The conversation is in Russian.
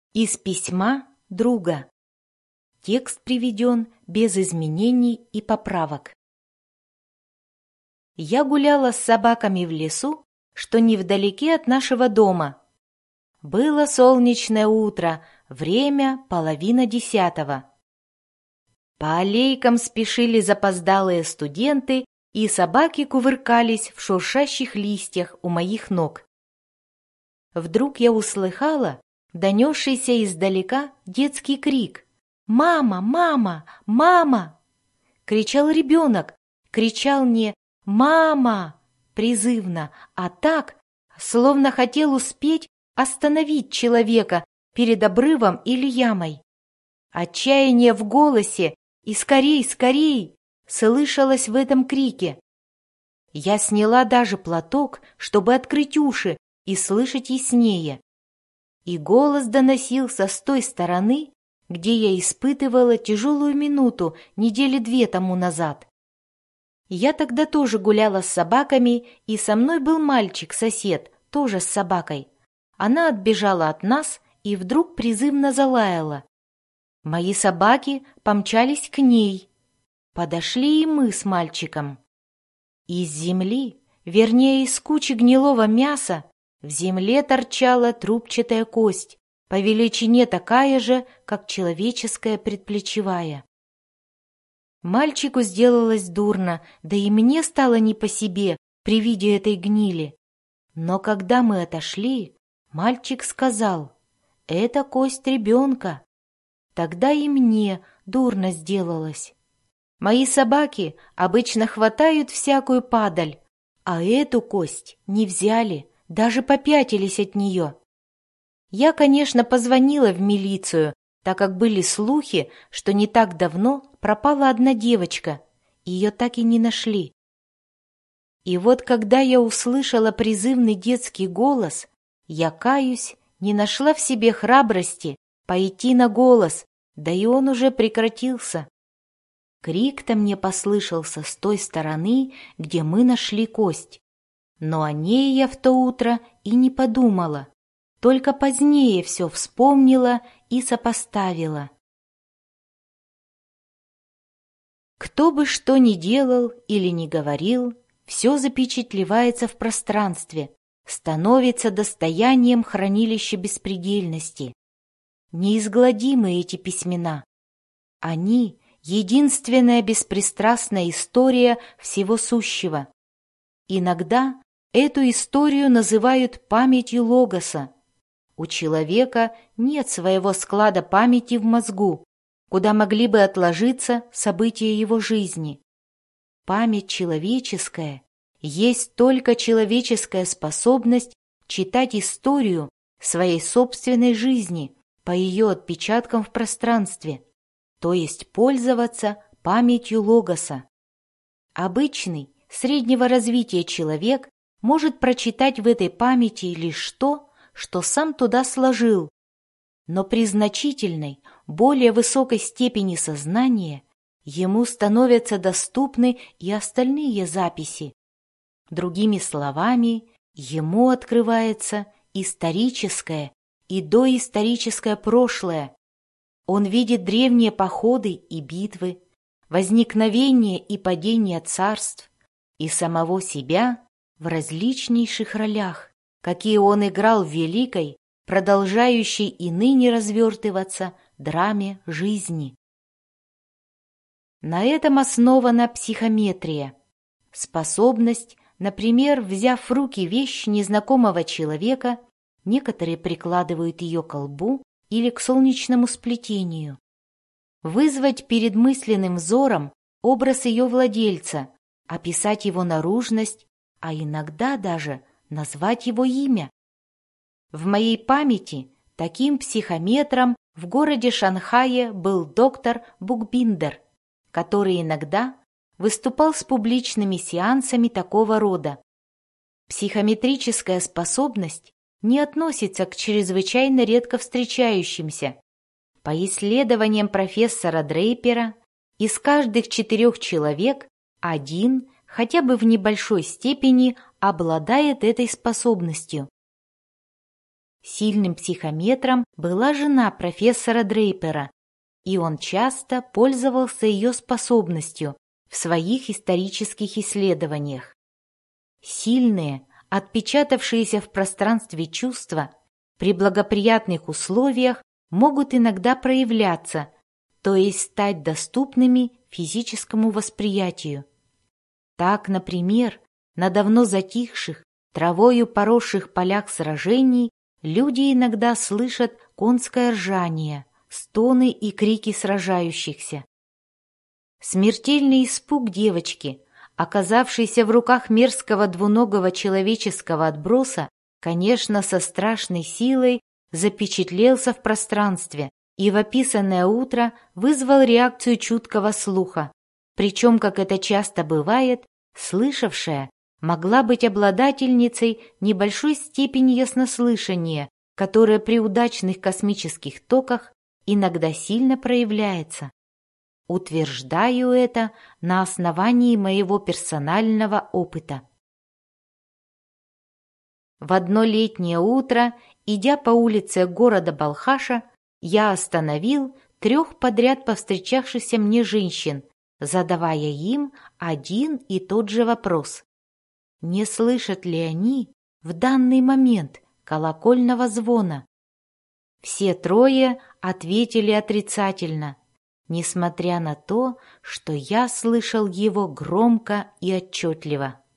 Из письма друга. Текст приведен без изменений и поправок. Я гуляла с собаками в лесу, что невдалеке от нашего дома. Было солнечное утро, время 9:30. По аллейкам спешили запоздалые студенты, и собаки кувыркались в шуршащих листьях у моих ног. Вдруг я услыхала донесшийся издалека детский крик. «Мама! Мама! Мама!» Кричал ребенок, кричал не «Мама!» призывно, а так, словно хотел успеть остановить человека перед обрывом или ямой. Отчаяние в голосе и «Скорей, скорей!» слышалось в этом крике. Я сняла даже платок, чтобы открыть уши и слышать яснее. И голос доносился с той стороны, где я испытывала тяжелую минуту недели 2 тому назад. Я тогда тоже гуляла с собаками, и со мной был мальчик-сосед, тоже с собакой. Она отбежала от нас и вдруг призывно залаяла. Мои собаки помчались к ней. Подошли и мы с мальчиком. Из земли, вернее, из кучи гнилого мяса, в земле торчала трубчатая кость, по величине такая же, как человеческая предплечевая. Мальчику сделалось дурно, да и мне стало не по себе при виде этой гнили. Но когда мы отошли, мальчик сказал: «Это кость ребенка». Тогда и мне дурно сделалось. Мои собаки обычно хватают всякую падаль, а эту кость не взяли, даже попятились от нее. Я, конечно, позвонила в милицию, так как были слухи, что не так давно пропала одна девочка, ее так и не нашли. И вот когда я услышала призывный детский голос, я, каюсь, не нашла в себе храбрости пойти на голос, да и он уже прекратился. Крик-то мне послышался с той стороны, где мы нашли кость. Но о ней я в то утро и не подумала, только позднее все вспомнила и сопоставила. Кто бы что ни делал или ни говорил, все запечатлевается в пространстве, становится достоянием хранилища беспредельности. Неизгладимы эти письмена. Они — единственная беспристрастная история всего сущего. Иногда эту историю называют памятью Логоса. У человека нет своего склада памяти в мозгу, куда могли бы отложиться события его жизни. Память человеческая есть только человеческая способность читать историю своей собственной жизни по ее отпечаткам в пространстве, то есть пользоваться памятью Логоса. Обычный, среднего развития человек может прочитать в этой памяти лишь то, что сам туда сложил, но при значительной, более высокой степени сознания ему становятся доступны и остальные записи. Другими словами, ему открывается историческое и доисторическое прошлое. Он видит древние походы и битвы, возникновение и падение царств и самого себя в различнейших ролях, какие он играл в великой, продолжающей и ныне развертываться драме жизни. На этом основана психометрия. Способность, например, взяв в руки вещь незнакомого человека, некоторые прикладывают ее к лбу или к солнечному сплетению, вызвать перед мысленным взором образ ее владельца, описать его наружность, а иногда даже назвать его имя. В моей памяти таким психометром в городе Шанхае был доктор Букбиндер, который иногда выступал с публичными сеансами такого рода. Психометрическая способность не относится к чрезвычайно редко встречающимся. По исследованиям профессора Дрейпера, из каждых 4 человек один хотя бы в небольшой степени обладает этой способностью. Сильным психометром была жена профессора Дрейпера, и он часто пользовался ее способностью в своих исторических исследованиях. Сильные, отпечатавшиеся в пространстве чувства при благоприятных условиях могут иногда проявляться, то есть стать доступными физическому восприятию. Так, например, на давно затихших, травою поросших полях сражений люди иногда слышат конское ржание, стоны и крики сражающихся. Смертельный испуг девочки, оказавшейся в руках мерзкого двуногого человеческого отброса, конечно, со страшной силой запечатлелся в пространстве и в описанное утро вызвал реакцию чуткого слуха. Причем, как это часто бывает, слышавшая могла быть обладательницей небольшой степени яснослышания, которая при удачных космических токах иногда сильно проявляется. Утверждаю это на основании моего персонального опыта. В одно летнее утро, идя по улице города Балхаша, я остановил 3 подряд повстречавшихся мне женщин, задавая им один и тот же вопрос. Не слышат ли они в данный момент колокольного звона? Все 3 ответили отрицательно, несмотря на то, что я слышал его громко и отчетливо.